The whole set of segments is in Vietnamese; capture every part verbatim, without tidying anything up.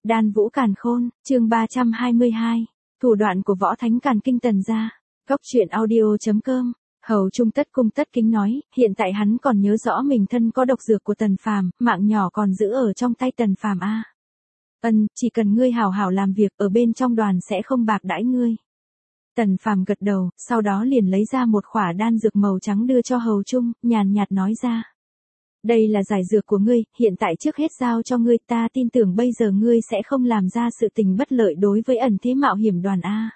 Đan Vũ Càn Khôn, chương ba trăm hai mươi hai. Thủ đoạn của võ thánh Càn Kinh Tần gia. Góc truyện audio chấm com. Hầu Trung tất cung tất kính nói, hiện tại hắn còn nhớ rõ mình thân có độc dược của Tần Phàm, mạng nhỏ còn giữ ở trong tay Tần Phàm a. Ân, chỉ cần ngươi hảo hảo làm việc, ở bên trong đoàn sẽ không bạc đãi ngươi. Tần Phàm gật đầu, sau đó liền lấy ra một khỏa đan dược màu trắng đưa cho Hầu Trung, nhàn nhạt nói ra. Đây là giải dược của ngươi, hiện tại trước hết giao cho ngươi, ta tin tưởng bây giờ ngươi sẽ không làm ra sự tình bất lợi đối với ẩn thế mạo hiểm đoàn A.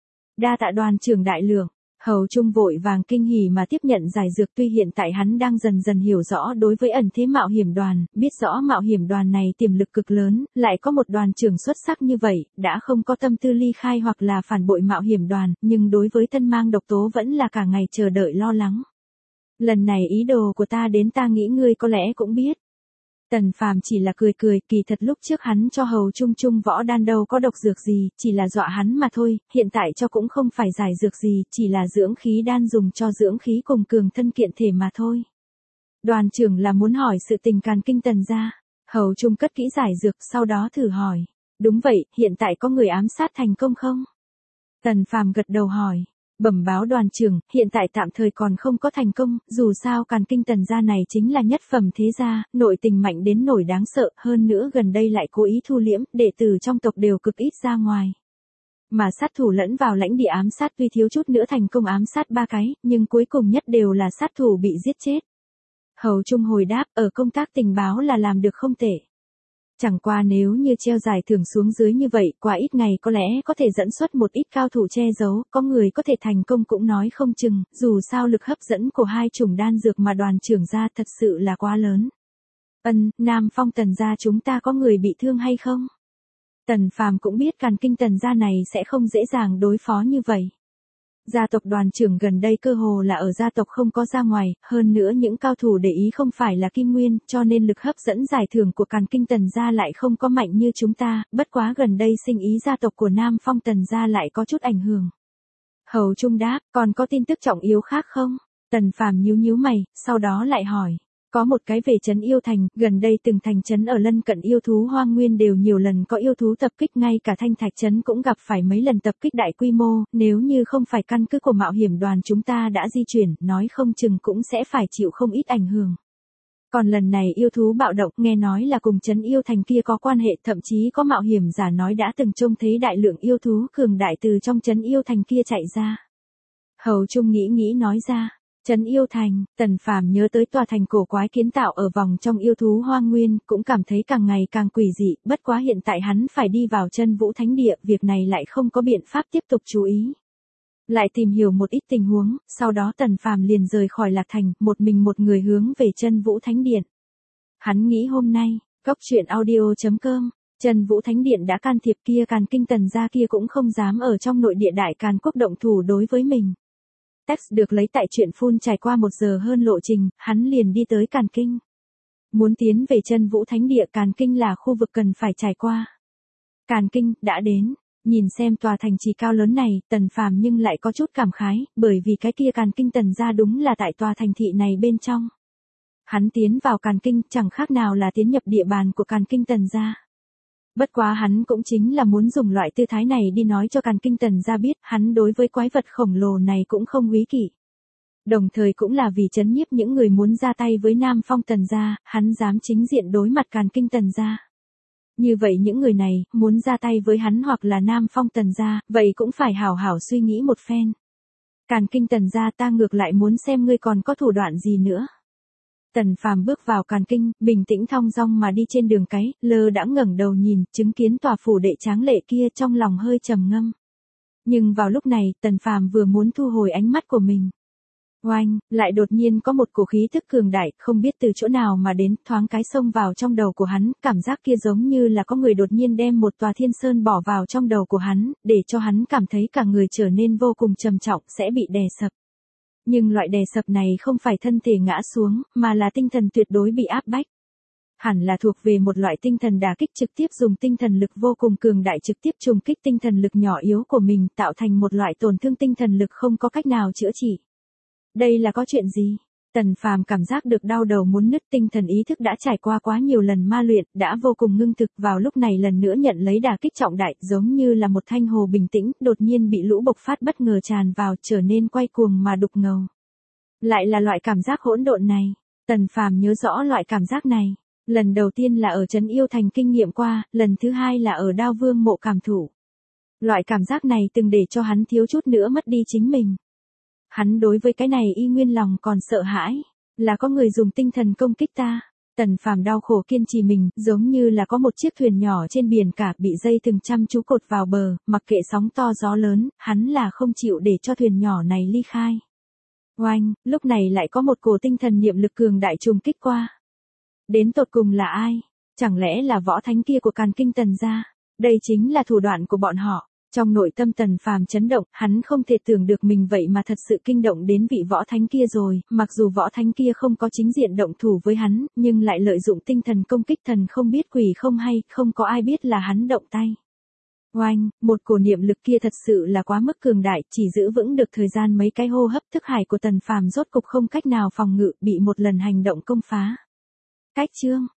Đa tạ đoàn trưởng đại lượng, Hầu Trung vội vàng kinh hỉ mà tiếp nhận giải dược, tuy hiện tại hắn đang dần dần hiểu rõ đối với ẩn thế mạo hiểm đoàn, biết rõ mạo hiểm đoàn này tiềm lực cực lớn, lại có một đoàn trưởng xuất sắc như vậy, đã không có tâm tư ly khai hoặc là phản bội mạo hiểm đoàn, nhưng đối với thân mang độc tố vẫn là cả ngày chờ đợi lo lắng. Lần này ý đồ của ta đến ta nghĩ ngươi có lẽ cũng biết. Tần Phàm chỉ là cười cười, kỳ thật lúc trước hắn cho Hầu Trung Trung võ đan đâu có độc dược gì, chỉ là dọa hắn mà thôi, hiện tại cho cũng không phải giải dược gì, chỉ là dưỡng khí đan dùng cho dưỡng khí cùng cường thân kiện thể mà thôi. Đoàn trưởng là muốn hỏi sự tình Càn Kinh Tần gia. Hầu Trung cất kỹ giải dược, sau đó thử hỏi. Đúng vậy, hiện tại có người ám sát thành công không? Tần Phàm gật đầu hỏi. Bẩm báo đoàn trưởng, hiện tại tạm thời còn không có thành công, dù sao Càn Kinh Tần gia này chính là nhất phẩm thế gia, nội tình mạnh đến nổi đáng sợ, hơn nữa gần đây lại cố ý thu liễm, đệ tử trong tộc đều cực ít ra ngoài. Mà sát thủ lẫn vào lãnh địa ám sát tuy thiếu chút nữa thành công ám sát ba cái, nhưng cuối cùng nhất đều là sát thủ bị giết chết. Hầu Trung hồi đáp, ở công tác tình báo là làm được không tệ. Chẳng qua nếu như treo giải thưởng xuống dưới như vậy, qua ít ngày có lẽ có thể dẫn xuất một ít cao thủ che giấu, có người có thể thành công cũng nói không chừng, dù sao lực hấp dẫn của hai chủng đan dược mà đoàn trưởng ra thật sự là quá lớn. Ân, Nam Phong Tần gia chúng ta có người bị thương hay không? Tần Phàm cũng biết Càn Kinh Tần gia này sẽ không dễ dàng đối phó như vậy. Gia tộc đoàn trưởng gần đây cơ hồ là ở gia tộc không có ra ngoài, hơn nữa những cao thủ để ý không phải là Kim Nguyên, cho nên lực hấp dẫn giải thưởng của Càn Kinh Tần gia lại không có mạnh như chúng ta, bất quá gần đây sinh ý gia tộc của Nam Phong Tần gia lại có chút ảnh hưởng. Hầu Trung đáp, còn có tin tức trọng yếu khác không? Tần Phàm nhíu nhíu mày, sau đó lại hỏi. Có một cái về trấn yêu thành, gần đây từng thành trấn ở lân cận yêu thú hoang nguyên đều nhiều lần có yêu thú tập kích, ngay cả Thanh Thạch trấn cũng gặp phải mấy lần tập kích đại quy mô, nếu như không phải căn cứ của mạo hiểm đoàn chúng ta đã di chuyển, nói không chừng cũng sẽ phải chịu không ít ảnh hưởng. Còn lần này yêu thú bạo động, nghe nói là cùng trấn yêu thành kia có quan hệ, thậm chí có mạo hiểm giả nói đã từng trông thấy đại lượng yêu thú cường đại từ trong trấn yêu thành kia chạy ra. Hầu Trung nghĩ nghĩ nói ra. Trấn yêu thành, Tần Phàm nhớ tới tòa thành cổ quái kiến tạo ở vòng trong yêu thú hoang nguyên, cũng cảm thấy càng ngày càng quỷ dị, bất quá hiện tại hắn phải đi vào Chân Vũ Thánh Địa, việc này lại không có biện pháp tiếp tục chú ý. Lại tìm hiểu một ít tình huống, sau đó Tần Phàm liền rời khỏi Lạc Thành, một mình một người hướng về Chân Vũ Thánh Điện. Hắn nghĩ hôm nay, góc truyện audio chấm com, Chân Vũ Thánh Điện đã can thiệp kia Càn Kinh Tần gia kia cũng không dám ở trong nội địa Đại Càn Quốc động thủ đối với mình. Text được lấy tại truyện full, trải qua một giờ hơn lộ trình, hắn liền đi tới Càn Kinh. Muốn tiến về Chân Vũ Thánh Địa, Càn Kinh là khu vực cần phải trải qua. Càn Kinh, đã đến, nhìn xem tòa thành trì cao lớn này, Tần Phàm nhưng lại có chút cảm khái, bởi vì cái kia Càn Kinh Tần gia đúng là tại tòa thành thị này bên trong. Hắn tiến vào Càn Kinh, chẳng khác nào là tiến nhập địa bàn của Càn Kinh Tần gia. Bất quá hắn cũng chính là muốn dùng loại tư thái này đi nói cho Càn Kinh Tần gia biết, hắn đối với quái vật khổng lồ này cũng không quý kỷ. Đồng thời cũng là vì trấn nhiếp những người muốn ra tay với Nam Phong Tần gia, hắn dám chính diện đối mặt Càn Kinh Tần gia. Như vậy những người này, muốn ra tay với hắn hoặc là Nam Phong Tần gia, vậy cũng phải hảo hảo suy nghĩ một phen. Càn Kinh Tần gia, ta ngược lại muốn xem ngươi còn có thủ đoạn gì nữa. Tần Phàm bước vào Càn Kinh, bình tĩnh thong dong mà đi trên đường cái, lơ đãng ngẩng đầu nhìn, chứng kiến tòa phủ đệ tráng lệ kia, trong lòng hơi trầm ngâm. Nhưng vào lúc này, Tần Phàm vừa muốn thu hồi ánh mắt của mình. Oanh, lại đột nhiên có một cổ khí thức cường đại, không biết từ chỗ nào mà đến, thoáng cái xông vào trong đầu của hắn, cảm giác kia giống như là có người đột nhiên đem một tòa thiên sơn bỏ vào trong đầu của hắn, để cho hắn cảm thấy cả người trở nên vô cùng trầm trọng, sẽ bị đè sập. Nhưng loại đè sập này không phải thân thể ngã xuống, mà là tinh thần tuyệt đối bị áp bách. Hẳn là thuộc về một loại tinh thần đả kích, trực tiếp dùng tinh thần lực vô cùng cường đại trực tiếp trùng kích tinh thần lực nhỏ yếu của mình, tạo thành một loại tổn thương tinh thần lực không có cách nào chữa trị. Đây là có chuyện gì? Tần Phàm cảm giác được đau đầu muốn nứt, tinh thần ý thức đã trải qua quá nhiều lần ma luyện, đã vô cùng ngưng thực, vào lúc này lần nữa nhận lấy đả kích trọng đại, giống như là một thanh hồ bình tĩnh, đột nhiên bị lũ bộc phát bất ngờ tràn vào, trở nên quay cuồng mà đục ngầu. Lại là loại cảm giác hỗn độn này, Tần Phàm nhớ rõ loại cảm giác này, lần đầu tiên là ở Trấn Yêu Thành kinh nghiệm qua, lần thứ hai là ở Đao Vương mộ cảm thụ. Loại cảm giác này từng để cho hắn thiếu chút nữa mất đi chính mình. Hắn đối với cái này y nguyên lòng còn sợ hãi, là có người dùng tinh thần công kích ta. Tần Phàm đau khổ kiên trì mình, giống như là có một chiếc thuyền nhỏ trên biển cả bị dây từng chăm chú cột vào bờ, mặc kệ sóng to gió lớn, hắn là không chịu để cho thuyền nhỏ này ly khai. Oanh, lúc này lại có một cổ tinh thần niệm lực cường đại trùng kích qua. Đến tột cùng là ai? Chẳng lẽ là võ thánh kia của Càn Kinh Tần gia? Đây chính là thủ đoạn của bọn họ. Trong nội tâm Tần Phàm chấn động, hắn không thể tưởng được mình vậy mà thật sự kinh động đến vị võ thánh kia rồi, mặc dù võ thánh kia không có chính diện động thủ với hắn, nhưng lại lợi dụng tinh thần công kích thần không biết quỷ không hay, không có ai biết là hắn động tay. Oanh, một cổ niệm lực kia thật sự là quá mức cường đại, chỉ giữ vững được thời gian mấy cái hô hấp, thức hải của Tần Phàm rốt cục không cách nào phòng ngự, bị một lần hành động công phá. Cách chương